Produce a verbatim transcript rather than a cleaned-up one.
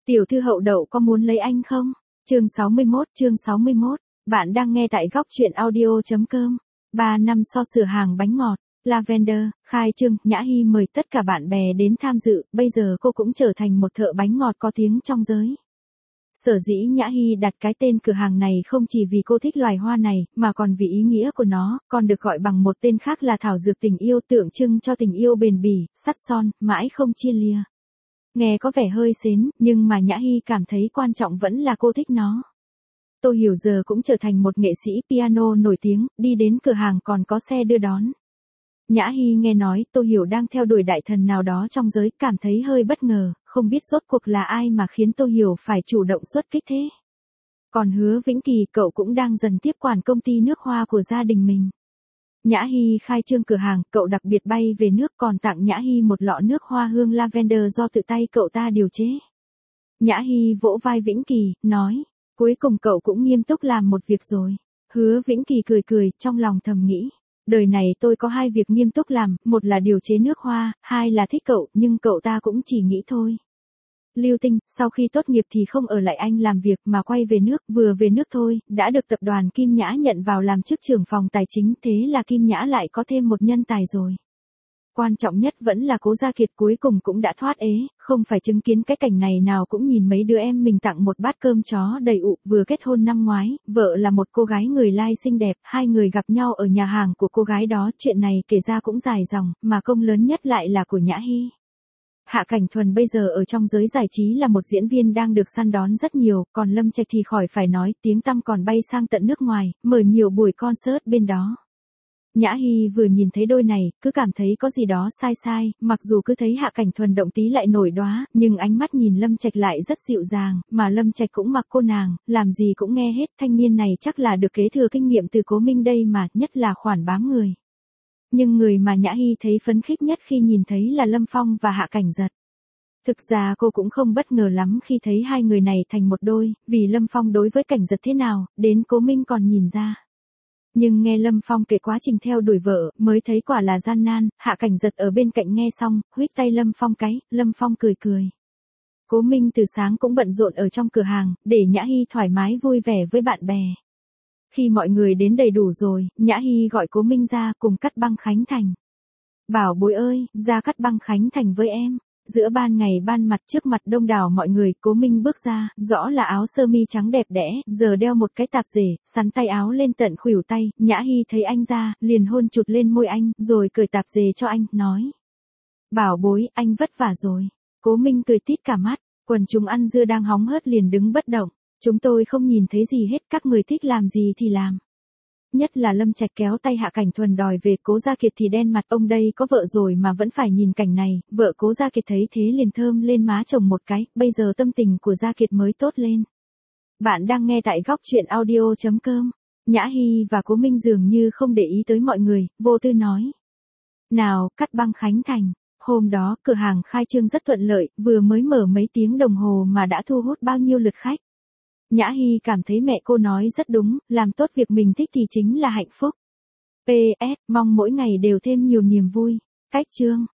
Tiểu thư Hậu Đậu có muốn lấy anh không? Chương sáu mươi mốt, chương sáu mươi mốt. Bạn đang nghe tại góc truyện audio chấm com. ba năm so sửa hàng bánh ngọt, Lavender, khai trương, Nhã Hy mời tất cả bạn bè đến tham dự, bây giờ cô cũng trở thành một thợ bánh ngọt có tiếng trong giới. Sở dĩ Nhã Hy đặt cái tên cửa hàng này không chỉ vì cô thích loài hoa này, mà còn vì ý nghĩa của nó, còn được gọi bằng một tên khác là thảo dược tình yêu, tượng trưng cho tình yêu bền bỉ, sắt son, mãi không chia lìa. Nghe có vẻ hơi xến, nhưng mà Nhã Hy cảm thấy quan trọng vẫn là cô thích nó. Tô Hiểu giờ cũng trở thành một nghệ sĩ piano nổi tiếng, đi đến cửa hàng còn có xe đưa đón. Nhã Hy nghe nói Tô Hiểu đang theo đuổi đại thần nào đó trong giới, cảm thấy hơi bất ngờ, không biết rốt cuộc là ai mà khiến Tô Hiểu phải chủ động xuất kích thế. Còn Hứa Vĩnh Kỳ, cậu cũng đang dần tiếp quản công ty nước hoa của gia đình mình. Nhã Hy khai trương cửa hàng, cậu đặc biệt bay về nước còn tặng Nhã Hy một lọ nước hoa hương lavender do tự tay cậu ta điều chế. Nhã Hy vỗ vai Vĩnh Kỳ, nói, cuối cùng cậu cũng nghiêm túc làm một việc rồi. Hứa Vĩnh Kỳ cười cười, trong lòng thầm nghĩ, đời này tôi có hai việc nghiêm túc làm, một là điều chế nước hoa, hai là thích cậu, nhưng cậu ta cũng chỉ nghĩ thôi. Lưu Tinh, sau khi tốt nghiệp thì không ở lại Anh làm việc mà quay về nước, vừa về nước thôi, đã được tập đoàn Kim Nhã nhận vào làm chức trưởng phòng tài chính, thế là Kim Nhã lại có thêm một nhân tài rồi. Quan trọng nhất vẫn là Cố Gia Kiệt cuối cùng cũng đã thoát ế, không phải chứng kiến cái cảnh này nào cũng nhìn mấy đứa em mình tặng một bát cơm chó đầy ụ, vừa kết hôn năm ngoái, vợ là một cô gái người Lai xinh đẹp, hai người gặp nhau ở nhà hàng của cô gái đó, chuyện này kể ra cũng dài dòng, mà công lớn nhất lại là của Nhã Hy. Hạ Cảnh Thuần bây giờ ở trong giới giải trí là một diễn viên đang được săn đón rất nhiều, còn Lâm Trạch thì khỏi phải nói, tiếng tăm còn bay sang tận nước ngoài, mở nhiều buổi concert bên đó. Nhã Hy vừa nhìn thấy đôi này, cứ cảm thấy có gì đó sai sai, mặc dù cứ thấy Hạ Cảnh Thuần động tí lại nổi đóa, nhưng ánh mắt nhìn Lâm Trạch lại rất dịu dàng, mà Lâm Trạch cũng mặc cô nàng, làm gì cũng nghe hết, thanh niên này chắc là được kế thừa kinh nghiệm từ Cố Minh đây mà, nhất là khoản bám người. Nhưng người mà Nhã Hy thấy phấn khích nhất khi nhìn thấy là Lâm Phong và Hạ Cảnh Giật. Thực ra cô cũng không bất ngờ lắm khi thấy hai người này thành một đôi, vì Lâm Phong đối với Cảnh Giật thế nào, đến Cố Minh còn nhìn ra. Nhưng nghe Lâm Phong kể quá trình theo đuổi vợ, mới thấy quả là gian nan, Hạ Cảnh Giật ở bên cạnh nghe xong, huých tay Lâm Phong cái, Lâm Phong cười cười. Cố Minh từ sáng cũng bận rộn ở trong cửa hàng, để Nhã Hy thoải mái vui vẻ với bạn bè. Khi mọi người đến đầy đủ rồi, Nhã Hy gọi Cố Minh ra cùng cắt băng khánh thành. Bảo bối ơi, ra cắt băng khánh thành với em. Giữa ban ngày ban mặt trước mặt đông đảo mọi người, Cố Minh bước ra, rõ là áo sơ mi trắng đẹp đẽ, giờ đeo một cái tạp dề, sắn tay áo lên tận khuỷu tay, Nhã Hy thấy anh ra, liền hôn chụt lên môi anh, rồi cởi tạp dề cho anh, nói. Bảo bối, anh vất vả rồi. Cố Minh cười tít cả mắt, quần chúng ăn dưa đang hóng hớt liền đứng bất động. Chúng tôi không nhìn thấy gì hết, các người thích làm gì thì làm. Nhất là Lâm Trạch kéo tay Hạ Cảnh Thuần đòi về, Cố Gia Kiệt thì đen mặt, ông đây có vợ rồi mà vẫn phải nhìn cảnh này, vợ Cố Gia Kiệt thấy thế liền thơm lên má chồng một cái, bây giờ tâm tình của Gia Kiệt mới tốt lên. Bạn đang nghe tại góc truyện audio chấm com. Nhã Hy và Cố Minh dường như không để ý tới mọi người, vô tư nói. Nào, cắt băng khánh thành. Hôm đó, cửa hàng khai trương rất thuận lợi, vừa mới mở mấy tiếng đồng hồ mà đã thu hút bao nhiêu lượt khách. Nhã Hy cảm thấy mẹ cô nói rất đúng, làm tốt việc mình thích thì chính là hạnh phúc. pê ét, mong mỗi ngày đều thêm nhiều niềm vui. Cách chương.